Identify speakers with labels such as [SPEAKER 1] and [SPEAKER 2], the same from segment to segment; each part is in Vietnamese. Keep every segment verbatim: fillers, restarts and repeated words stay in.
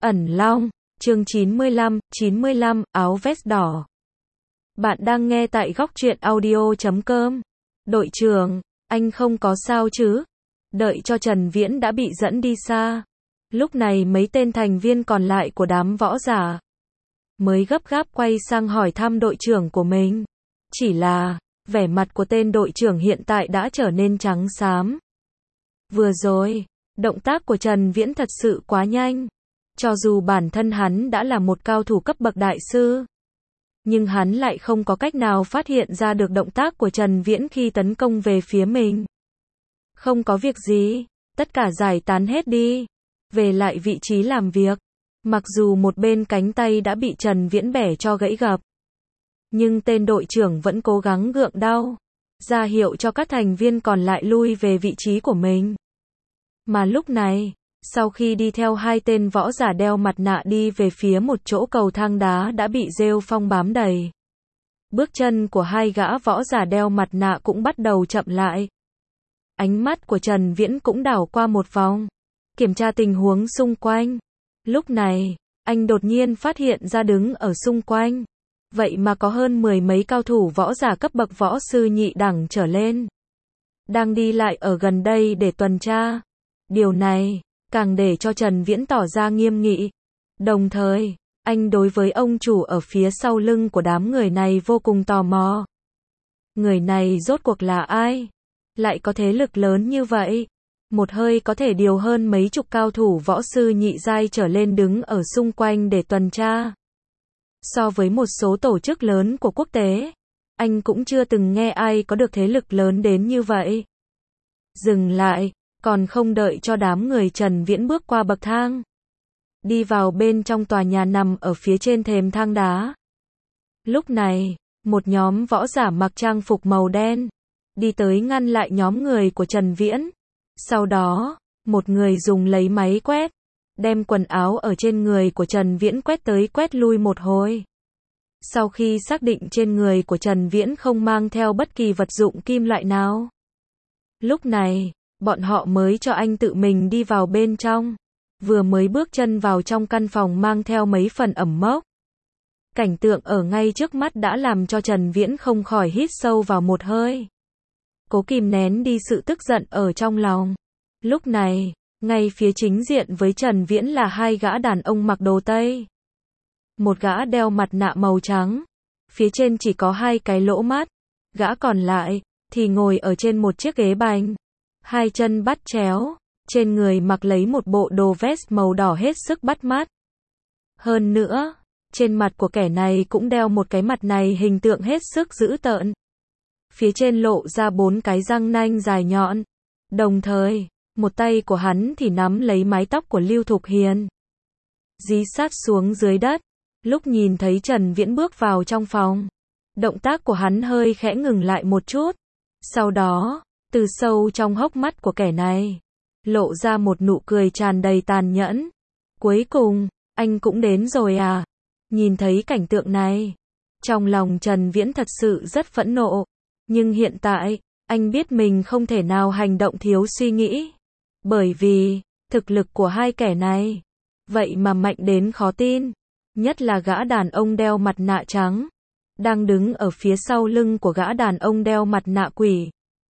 [SPEAKER 1] Ẩn Long, chương chín mươi lăm, chín mươi lăm, áo vest đỏ. Bạn đang nghe tại góc truyện audio chấm com. Đội trưởng, anh không có sao chứ? Đợi cho Trần Viễn đã bị dẫn đi xa. Lúc này mấy tên thành viên còn lại của đám võ giả mới gấp gáp quay sang hỏi thăm đội trưởng của mình. Chỉ là, vẻ mặt của tên đội trưởng hiện tại đã trở nên trắng xám. Vừa rồi, động tác của Trần Viễn thật sự quá nhanh. Cho dù bản thân hắn đã là một cao thủ cấp bậc đại sư, nhưng hắn lại không có cách nào phát hiện ra được động tác của Trần Viễn khi tấn công về phía mình. Không có việc gì, tất cả giải tán hết đi, về lại vị trí làm việc. Mặc dù một bên cánh tay đã bị Trần Viễn bẻ cho gãy gập, nhưng tên đội trưởng vẫn cố gắng gượng đau, ra hiệu cho các thành viên còn lại lui về vị trí của mình. Mà lúc này, sau khi đi theo hai tên võ giả đeo mặt nạ đi về phía một chỗ cầu thang đá đã bị rêu phong bám đầy, bước chân của hai gã võ giả đeo mặt nạ cũng bắt đầu chậm lại. Ánh mắt của Trần Viễn cũng đảo qua một vòng, kiểm tra tình huống xung quanh. Lúc này, anh đột nhiên phát hiện ra đứng ở xung quanh, vậy mà có hơn mười mấy cao thủ võ giả cấp bậc võ sư nhị đẳng trở lên, đang đi lại ở gần đây để tuần tra. Điều này càng để cho Trần Viễn tỏ ra nghiêm nghị. Đồng thời, anh đối với ông chủ ở phía sau lưng của đám người này vô cùng tò mò. Người này rốt cuộc là ai? Lại có thế lực lớn như vậy? Một hơi có thể điều hơn mấy chục cao thủ võ sư nhị giai trở lên đứng ở xung quanh để tuần tra. So với một số tổ chức lớn của quốc tế, anh cũng chưa từng nghe ai có được thế lực lớn đến như vậy. Dừng lại, còn không đợi cho đám người Trần Viễn bước qua bậc thang, đi vào bên trong tòa nhà nằm ở phía trên thềm thang đá. Lúc này, một nhóm võ giả mặc trang phục màu đen đi tới ngăn lại nhóm người của Trần Viễn. Sau đó, một người dùng lấy máy quét, đem quần áo ở trên người của Trần Viễn quét tới quét lui một hồi. Sau khi xác định trên người của Trần Viễn không mang theo bất kỳ vật dụng kim loại nào, lúc này, bọn họ mới cho anh tự mình đi vào bên trong. Vừa mới bước chân vào trong căn phòng mang theo mấy phần ẩm mốc, cảnh tượng ở ngay trước mắt đã làm cho Trần Viễn không khỏi hít sâu vào một hơi, cố kìm nén đi sự tức giận ở trong lòng. Lúc này, ngay phía chính diện với Trần Viễn là hai gã đàn ông mặc đồ Tây. Một gã đeo mặt nạ màu trắng, phía trên chỉ có hai cái lỗ mắt. Gã còn lại thì ngồi ở trên một chiếc ghế bành, hai chân bắt chéo, trên người mặc lấy một bộ đồ vest màu đỏ hết sức bắt mắt. Hơn nữa, trên mặt của kẻ này cũng đeo một cái mặt này hình tượng hết sức dữ tợn. Phía trên lộ ra bốn cái răng nanh dài nhọn. Đồng thời, một tay của hắn thì nắm lấy mái tóc của Lưu Thục Hiền, dí sát xuống dưới đất. Lúc nhìn thấy Trần Viễn bước vào trong phòng, động tác của hắn hơi khẽ ngừng lại một chút. Sau đó, từ sâu trong hốc mắt của kẻ này, lộ ra một nụ cười tràn đầy tàn nhẫn. Cuối cùng, anh cũng đến rồi à? Nhìn thấy cảnh tượng này, trong lòng Trần Viễn thật sự rất phẫn nộ. Nhưng hiện tại, anh biết mình không thể nào hành động thiếu suy nghĩ. Bởi vì, thực lực của hai kẻ này, vậy mà mạnh đến khó tin. Nhất là gã đàn ông đeo mặt nạ trắng, đang đứng ở phía sau lưng của gã đàn ông đeo mặt nạ quỷ.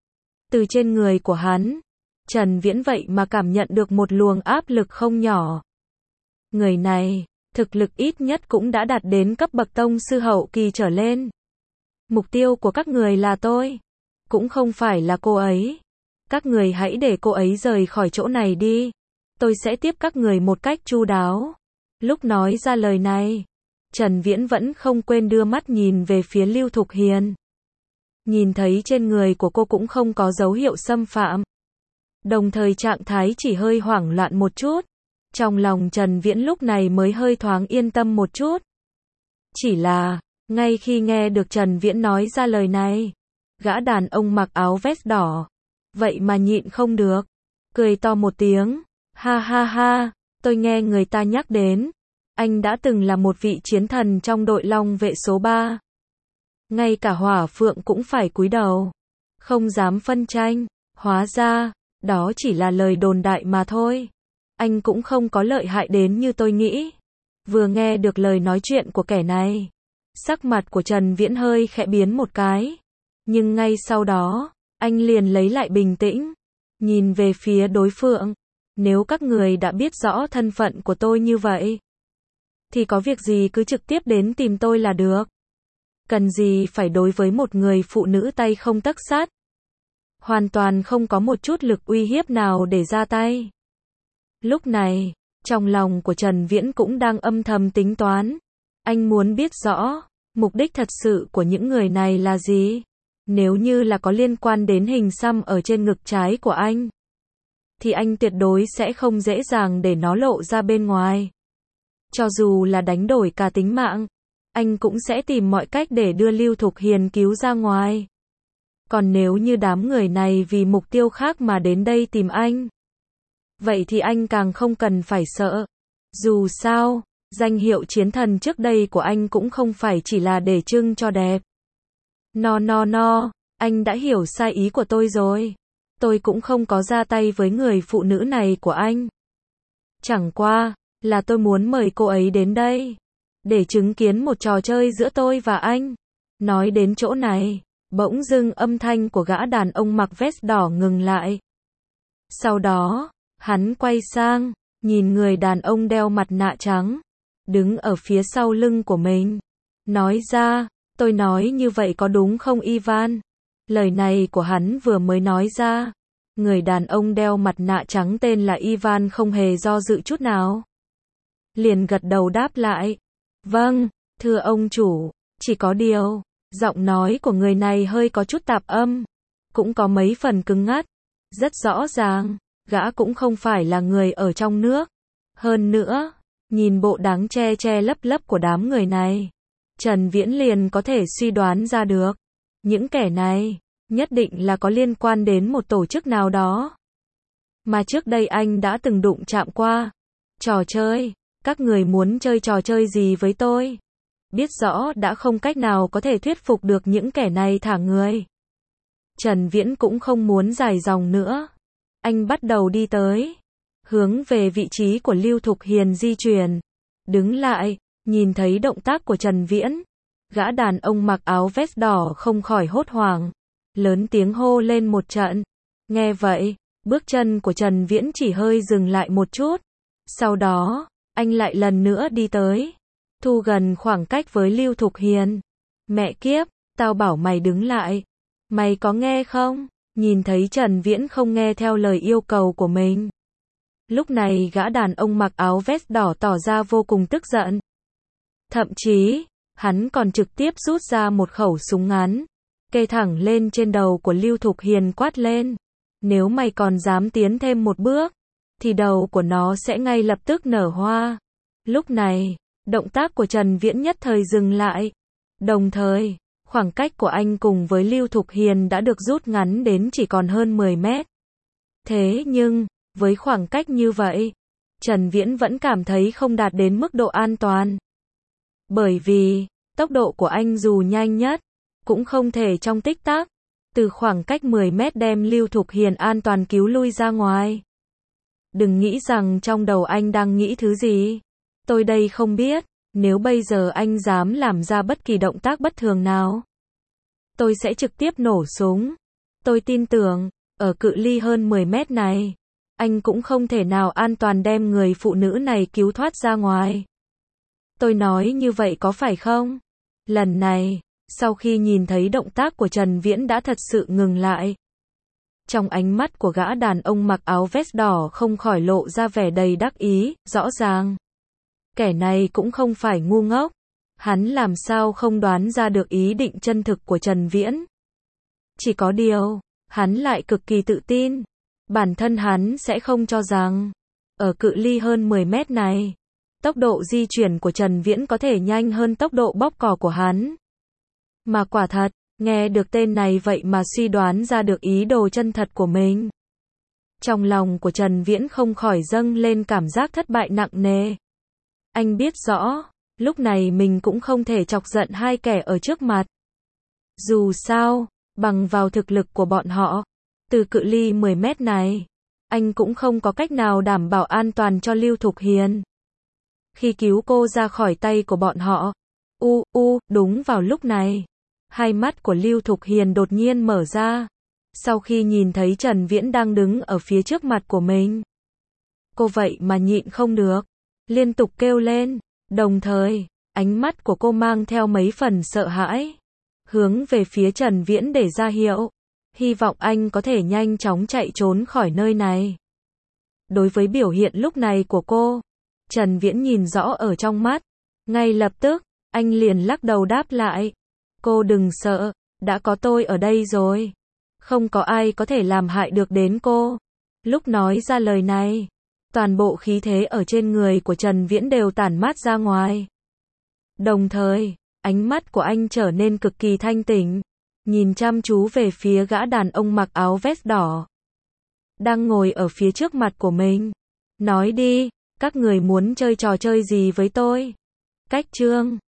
[SPEAKER 1] Từ trên người của hắn, Trần Viễn vậy mà cảm nhận được một luồng áp lực không nhỏ. Người này, thực lực ít nhất cũng đã đạt đến cấp bậc tông sư hậu kỳ trở lên. Mục tiêu của các người là tôi, cũng không phải là cô ấy. Các người hãy để cô ấy rời khỏi chỗ này đi. Tôi sẽ tiếp các người một cách chu đáo. Lúc nói ra lời này, Trần Viễn vẫn không quên đưa mắt nhìn về phía Lưu Thục Hiền. Nhìn thấy trên người của cô cũng không có dấu hiệu xâm phạm, đồng thời trạng thái chỉ hơi hoảng loạn một chút. Trong lòng Trần Viễn lúc này mới hơi thoáng yên tâm một chút. Chỉ là, ngay khi nghe được Trần Viễn nói ra lời này, gã đàn ông mặc áo vest đỏ, vậy mà nhịn không được, cười to một tiếng. Ha ha ha, tôi nghe người ta nhắc đến, anh đã từng là một vị chiến thần trong đội Long vệ số ba. Ngay cả Hỏa Phượng cũng phải cúi đầu, không dám phân tranh. Hóa ra, đó chỉ là lời đồn đại mà thôi. anh cũng không có lợi hại đến như tôi nghĩ. Vừa nghe được lời nói chuyện của kẻ này, sắc mặt của Trần Viễn hơi khẽ biến một cái. Nhưng ngay sau đó, anh liền lấy lại bình tĩnh, nhìn về phía đối phương. Nếu các người đã biết rõ thân phận của tôi như vậy, thì có việc gì cứ trực tiếp đến tìm tôi là được. Cần gì phải đối với một người phụ nữ tay không tấc sắt. Hoàn toàn không có một chút lực uy hiếp nào để ra tay. Lúc này, trong lòng của Trần Viễn cũng đang âm thầm tính toán. Anh muốn biết rõ, mục đích thật sự của những người này là gì. Nếu như là có liên quan đến hình xăm ở trên ngực trái của anh, thì anh tuyệt đối sẽ không dễ dàng để nó lộ ra bên ngoài. Cho dù là đánh đổi cả tính mạng, anh cũng sẽ tìm mọi cách để đưa Lưu Thục Hiền cứu ra ngoài. Còn nếu như đám người này vì mục tiêu khác mà đến đây tìm anh, vậy thì anh càng không cần phải sợ. Dù sao, danh hiệu chiến thần trước đây của anh cũng không phải chỉ là để trưng cho đẹp. No no no, anh đã hiểu sai ý của tôi rồi. Tôi cũng không có ra tay với người phụ nữ này của anh. Chẳng qua, là tôi muốn mời cô ấy đến đây, để chứng kiến một trò chơi giữa tôi và anh. Nói đến chỗ này, bỗng dưng âm thanh của gã đàn ông mặc vest đỏ ngừng lại. Sau đó, hắn quay sang, nhìn người đàn ông đeo mặt nạ trắng, đứng ở phía sau lưng của mình. Nói ra, tôi nói như vậy có đúng không Ivan? Lời này của hắn vừa mới nói ra, người đàn ông đeo mặt nạ trắng tên là Ivan không hề do dự chút nào. Liền gật đầu đáp lại. Vâng, thưa ông chủ, chỉ có điều, giọng nói của người này hơi có chút tạp âm, cũng có mấy phần cứng ngắt. Rất rõ ràng, gã cũng không phải là người ở trong nước. Hơn nữa, nhìn bộ dáng che che lấp lấp của đám người này, Trần Viễn liền có thể suy đoán ra được. Những kẻ này, nhất định là có liên quan đến một tổ chức nào đó. Mà trước đây anh đã từng đụng chạm qua. Trò chơi, các người muốn chơi trò chơi gì với tôi? Biết rõ đã không cách nào có thể thuyết phục được những kẻ này thả người. Trần Viễn cũng không muốn dài dòng nữa. Anh bắt đầu đi tới, hướng về vị trí của Lưu Thục Hiền di chuyển. Đứng lại, nhìn thấy động tác của Trần Viễn, gã đàn ông mặc áo vest đỏ không khỏi hốt hoảng, lớn tiếng hô lên một trận. Nghe vậy, bước chân của Trần Viễn chỉ hơi dừng lại một chút. Sau đó, anh lại lần nữa đi tới, thu gần khoảng cách với Lưu Thục Hiền. Mẹ kiếp, tao bảo mày đứng lại. Mày có nghe không? Nhìn thấy Trần Viễn không nghe theo lời yêu cầu của mình. Lúc này gã đàn ông mặc áo vest đỏ tỏ ra vô cùng tức giận. Thậm chí, hắn còn trực tiếp rút ra một khẩu súng ngắn, kê thẳng lên trên đầu của Lưu Thục Hiền quát lên. Nếu mày còn dám tiến thêm một bước, thì đầu của nó sẽ ngay lập tức nở hoa. Lúc này, động tác của Trần Viễn nhất thời dừng lại. Đồng thời, khoảng cách của anh cùng với Lưu Thục Hiền đã được rút ngắn đến chỉ còn hơn mười mét. Thế nhưng, với khoảng cách như vậy, Trần Viễn vẫn cảm thấy không đạt đến mức độ an toàn. Bởi vì, tốc độ của anh dù nhanh nhất, cũng không thể trong tích tắc, từ khoảng cách mười mét đem Lưu Thục Hiền an toàn cứu lui ra ngoài. Đừng nghĩ rằng trong đầu anh đang nghĩ thứ gì. Tôi đây không biết, nếu bây giờ anh dám làm ra bất kỳ động tác bất thường nào, tôi sẽ trực tiếp nổ súng. Tôi tin tưởng, ở cự ly hơn mười mét này, anh cũng không thể nào an toàn đem người phụ nữ này cứu thoát ra ngoài. Tôi nói như vậy có phải không? Lần này, sau khi nhìn thấy động tác của Trần Viễn đã thật sự ngừng lại. Trong ánh mắt của gã đàn ông mặc áo vest đỏ không khỏi lộ ra vẻ đầy đắc ý, rõ ràng. Kẻ này cũng không phải ngu ngốc. Hắn làm sao không đoán ra được ý định chân thực của Trần Viễn. Chỉ có điều, hắn lại cực kỳ tự tin. Bản thân hắn sẽ không cho rằng, ở cự ly hơn mười mét này, tốc độ di chuyển của Trần Viễn có thể nhanh hơn tốc độ bóp cò của hắn. Mà quả thật, nghe được tên này vậy mà suy đoán ra được ý đồ chân thật của mình. Trong lòng của Trần Viễn không khỏi dâng lên cảm giác thất bại nặng nề. Anh biết rõ, lúc này mình cũng không thể chọc giận hai kẻ ở trước mặt. Dù sao, bằng vào thực lực của bọn họ, từ cự ly mười mét này, anh cũng không có cách nào đảm bảo an toàn cho Lưu Thục Hiền. Khi cứu cô ra khỏi tay của bọn họ, u, u, đúng vào lúc này, hai mắt của Lưu Thục Hiền đột nhiên mở ra. Sau khi nhìn thấy Trần Viễn đang đứng ở phía trước mặt của mình, cô vậy mà nhịn không được, liên tục kêu lên, đồng thời, ánh mắt của cô mang theo mấy phần sợ hãi, hướng về phía Trần Viễn để ra hiệu, hy vọng anh có thể nhanh chóng chạy trốn khỏi nơi này. Đối với biểu hiện lúc này của cô, Trần Viễn nhìn rõ ở trong mắt, ngay lập tức, anh liền lắc đầu đáp lại, cô đừng sợ, đã có tôi ở đây rồi, không có ai có thể làm hại được đến cô. Lúc nói ra lời này, toàn bộ khí thế ở trên người của Trần Viễn đều tản mát ra ngoài. Đồng thời, ánh mắt của anh trở nên cực kỳ thanh tỉnh, nhìn chăm chú về phía gã đàn ông mặc áo vest đỏ, đang ngồi ở phía trước mặt của mình. Nói đi, các người muốn chơi trò chơi gì với tôi? Cách chương